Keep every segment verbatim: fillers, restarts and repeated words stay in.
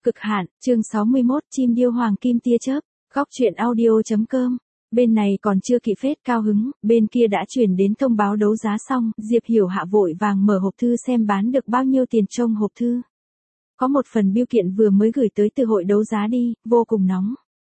Cực hạn, chương sáu mươi mốt, chim điêu hoàng kim tia chớp, góc truyện audio.com. Bên này còn chưa kịp phết cao hứng, bên kia đã chuyển đến thông báo đấu giá xong, Diệp Hiểu Hạ vội vàng mở hộp thư xem bán được bao nhiêu tiền trong hộp thư. Có một phần bưu kiện vừa mới gửi tới từ hội đấu giá đi, vô cùng nóng.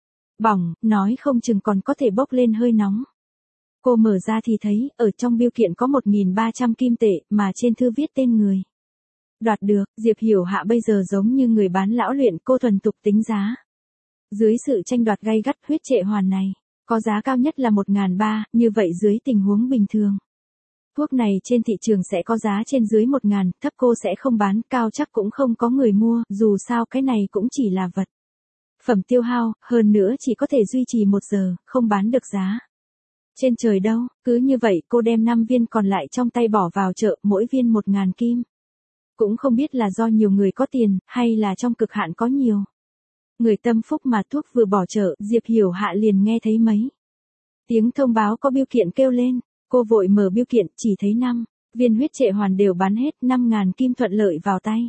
Bỏng, nói không chừng còn có thể bốc lên hơi nóng. Cô mở ra thì thấy, ở trong bưu kiện có một nghìn ba trăm kim tệ, mà trên thư viết tên người đoạt được. Diệp Hiểu Hạ bây giờ giống như người bán lão luyện, cô thuần tục tính giá. Dưới sự tranh đoạt gay gắt, huyết trệ hoàn này có giá cao nhất là một nghìn ba trăm, như vậy dưới tình huống bình thường, thuốc này trên thị trường sẽ có giá trên dưới một nghìn, thấp cô sẽ không bán, cao chắc cũng không có người mua, dù sao cái này cũng chỉ là vật phẩm tiêu hao, hơn nữa chỉ có thể duy trì một giờ, không bán được giá trên trời đâu. Cứ như vậy cô đem năm viên còn lại trong tay bỏ vào chợ, mỗi viên một nghìn kim. Cũng không biết là do nhiều người có tiền, hay là trong cực hạn có nhiều người tâm phúc mà thuốc vừa bỏ chợ, Diệp Hiểu Hạ liền nghe thấy mấy tiếng thông báo có bưu kiện kêu lên. Cô vội mở bưu kiện, chỉ thấy năm viên huyết trệ hoàn đều bán hết, năm nghìn kim thuận lợi vào tay.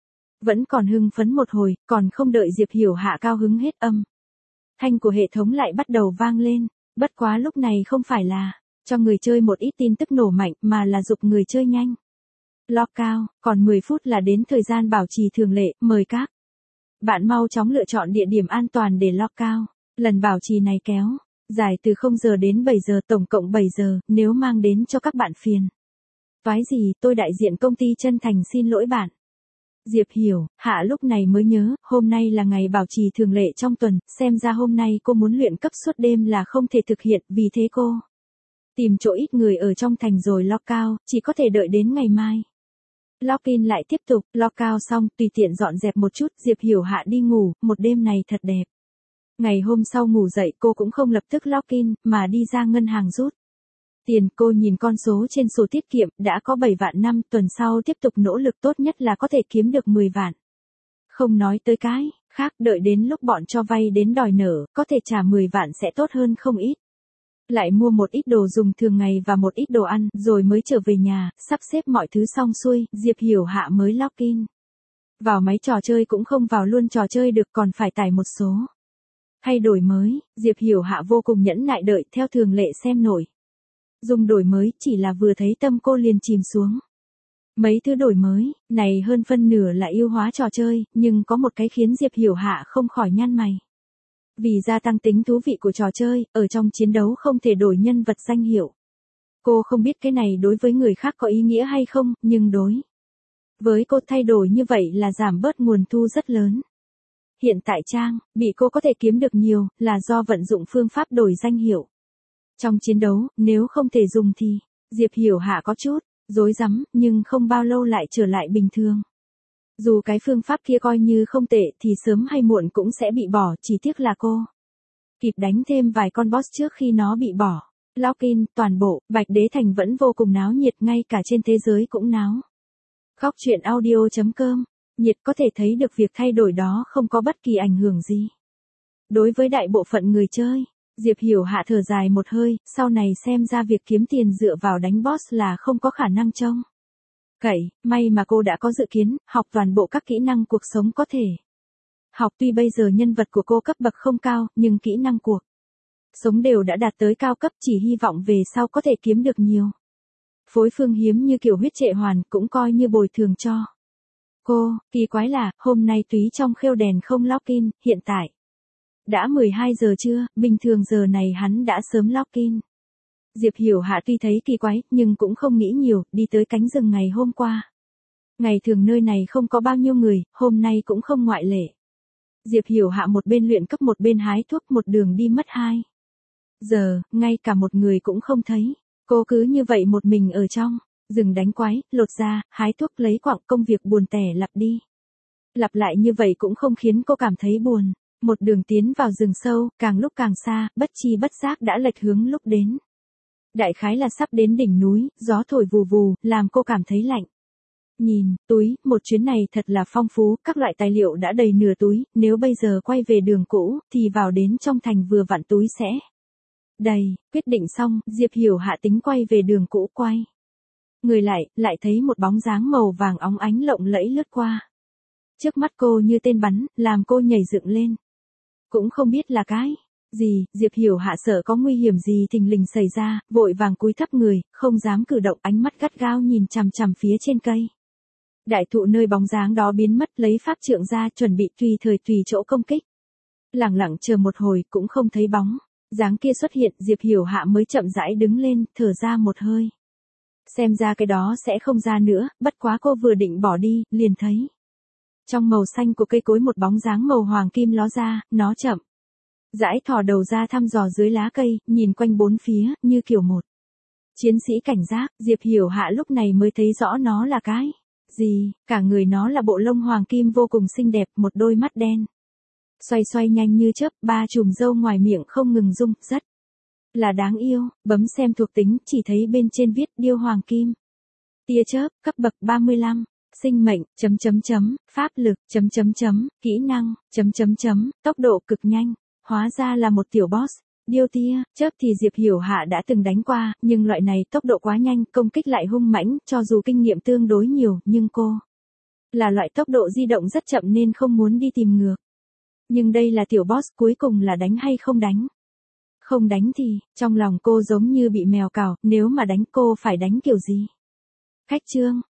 Vẫn còn hưng phấn một hồi, còn không đợi Diệp Hiểu Hạ cao hứng hết, âm thanh của hệ thống lại bắt đầu vang lên. Bất quá lúc này không phải là cho người chơi một ít tin tức nổ mạnh, mà là giục người chơi nhanh lock cao, còn mười phút là đến thời gian bảo trì thường lệ, mời các bạn mau chóng lựa chọn địa điểm an toàn để lock cao. Lần bảo trì này kéo dài từ không giờ đến bảy giờ, tổng cộng bảy giờ, nếu mang đến cho các bạn phiền toái gì, tôi đại diện công ty chân thành xin lỗi bạn. Diệp Hiểu Hạ lúc này mới nhớ, hôm nay là ngày bảo trì thường lệ trong tuần, xem ra hôm nay cô muốn luyện cấp suốt đêm là không thể thực hiện, vì thế cô tìm chỗ ít người ở trong thành rồi lock cao, chỉ có thể đợi đến ngày mai. Login lại tiếp tục, lock cao xong, tùy tiện dọn dẹp một chút, Diệp Hiểu Hạ đi ngủ, một đêm này thật đẹp. Ngày hôm sau ngủ dậy cô cũng không lập tức login, mà đi ra ngân hàng rút tiền. Cô nhìn con số trên sổ tiết kiệm, đã có bảy vạn năm, tuần sau tiếp tục nỗ lực, tốt nhất là có thể kiếm được mười vạn. Không nói tới cái khác, đợi đến lúc bọn cho vay đến đòi nợ, có thể trả mười vạn sẽ tốt hơn không ít. Lại mua một ít đồ dùng thường ngày và một ít đồ ăn, rồi mới trở về nhà, sắp xếp mọi thứ xong xuôi, Diệp Hiểu Hạ mới login vào máy trò chơi, cũng không vào luôn trò chơi được, còn phải tải một số thay đổi mới. Diệp Hiểu Hạ vô cùng nhẫn nại đợi, theo thường lệ xem nổi dùng đổi mới, chỉ là vừa thấy tâm cô liền chìm xuống. Mấy thứ đổi mới này hơn phân nửa là ưu hóa trò chơi, nhưng có một cái khiến Diệp Hiểu Hạ không khỏi nhăn mày. Vì gia tăng tính thú vị của trò chơi, ở trong chiến đấu không thể đổi nhân vật danh hiệu. Cô không biết cái này đối với người khác có ý nghĩa hay không, nhưng đối với cô thay đổi như vậy là giảm bớt nguồn thu rất lớn. Hiện tại trang bị cô có thể kiếm được nhiều, là do vận dụng phương pháp đổi danh hiệu trong chiến đấu, nếu không thể dùng thì Diệp Hiểu Hạ có chút rối rắm, nhưng không bao lâu lại trở lại bình thường. Dù cái phương pháp kia coi như không tệ thì sớm hay muộn cũng sẽ bị bỏ, chỉ tiếc là cô kịp đánh thêm vài con boss trước khi nó bị bỏ. Login, toàn bộ Bạch Đế Thành vẫn vô cùng náo nhiệt, ngay cả trên thế giới cũng náo. Góc truyện audio.com, nhiệt có thể thấy được việc thay đổi đó không có bất kỳ ảnh hưởng gì đối với đại bộ phận người chơi. Diệp Hiểu Hạ thở dài một hơi, sau này xem ra việc kiếm tiền dựa vào đánh boss là không có khả năng trông cậy, may mà cô đã có dự kiến, học toàn bộ các kỹ năng cuộc sống có thể học. Tuy bây giờ nhân vật của cô cấp bậc không cao, nhưng kỹ năng cuộc sống đều đã đạt tới cao cấp, chỉ hy vọng về sau có thể kiếm được nhiều phối phương hiếm như kiểu huyết trệ hoàn, cũng coi như bồi thường cho cô. Kỳ quái là, hôm nay Túy trong khêu đèn không login, hiện tại đã mười hai giờ trưa, bình thường giờ này hắn đã sớm login. Diệp Hiểu Hạ tuy thấy kỳ quái, nhưng cũng không nghĩ nhiều, đi tới cánh rừng ngày hôm qua. Ngày thường nơi này không có bao nhiêu người, hôm nay cũng không ngoại lệ. Diệp Hiểu Hạ một bên luyện cấp một bên hái thuốc, một đường đi mất hai giờ, ngay cả một người cũng không thấy. Cô cứ như vậy một mình ở trong rừng đánh quái, lột da, hái thuốc, lấy quặng, công việc buồn tẻ lặp đi lặp lại như vậy cũng không khiến cô cảm thấy buồn. Một đường tiến vào rừng sâu, càng lúc càng xa, bất chi bất giác đã lệch hướng, lúc đến đại khái là sắp đến đỉnh núi, gió thổi vù vù, làm cô cảm thấy lạnh. Nhìn túi, một chuyến này thật là phong phú, các loại tài liệu đã đầy nửa túi, nếu bây giờ quay về đường cũ, thì vào đến trong thành vừa vặn túi sẽ đầy. Quyết định xong, Diệp Hiểu Hạ tính quay về đường cũ, quay người lại, lại thấy một bóng dáng màu vàng óng ánh lộng lẫy lướt qua Trước mắt cô như tên bắn, làm cô nhảy dựng lên. Cũng không biết là cái gì, Diệp Hiểu Hạ sợ có nguy hiểm gì thình lình xảy ra, vội vàng cúi thấp người, không dám cử động, ánh mắt gắt gao nhìn chằm chằm phía trên cây. Đại thụ nơi bóng dáng đó biến mất, lấy pháp trượng ra chuẩn bị tùy thời tùy chỗ công kích. Lẳng lặng chờ một hồi cũng không thấy bóng dáng kia xuất hiện, Diệp Hiểu Hạ mới chậm rãi đứng lên, thở ra một hơi. Xem ra cái đó sẽ không ra nữa, bất quá cô vừa định bỏ đi, liền thấy. Trong màu xanh của cây cối một bóng dáng màu hoàng kim ló ra, nó chậm rãi thò đầu ra thăm dò dưới lá cây, nhìn quanh bốn phía, như kiểu một chiến sĩ cảnh giác. Diệp Hiểu Hạ lúc này mới thấy rõ nó là cái gì, cả người nó là bộ lông hoàng kim vô cùng xinh đẹp, một đôi mắt đen xoay xoay nhanh như chớp, ba chùm râu ngoài miệng không ngừng rung, rất là đáng yêu. Bấm xem thuộc tính, chỉ thấy bên trên viết điêu hoàng kim tia chớp, cấp bậc ba mươi lăm, sinh mệnh, chấm chấm chấm, pháp lực, chấm chấm chấm, kỹ năng, chấm chấm chấm, tốc độ cực nhanh. Hóa ra là một tiểu boss. Điêu tia chớp thì Diệp Hiểu Hạ đã từng đánh qua, nhưng loại này tốc độ quá nhanh, công kích lại hung mãnh, cho dù kinh nghiệm tương đối nhiều, nhưng cô là loại tốc độ di động rất chậm nên không muốn đi tìm ngược. Nhưng đây là tiểu boss, cuối cùng là đánh hay không đánh? Không đánh thì, trong lòng cô giống như bị mèo cào, nếu mà đánh cô phải đánh kiểu gì? Khách trương,